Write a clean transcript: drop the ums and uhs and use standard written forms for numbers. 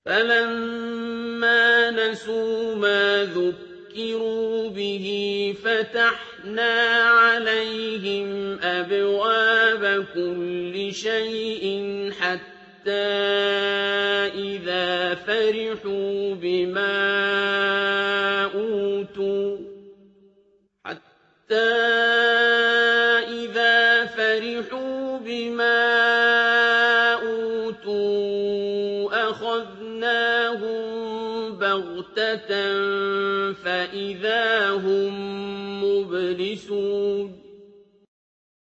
فَلَمَّا نَسُوا مَا ذُكِّرُوا بِهِ فَتَحْنَا عَلَيْهِمْ أَبْوَابَ كُلِّ شَيْءٍ حَتَّىٰ إِذَا فَرِحُوا بِمَا أُوتُوا أَخَذْنَاهُم بَغْتَةً فَإِذَا هُم مُّبْلِسُونَ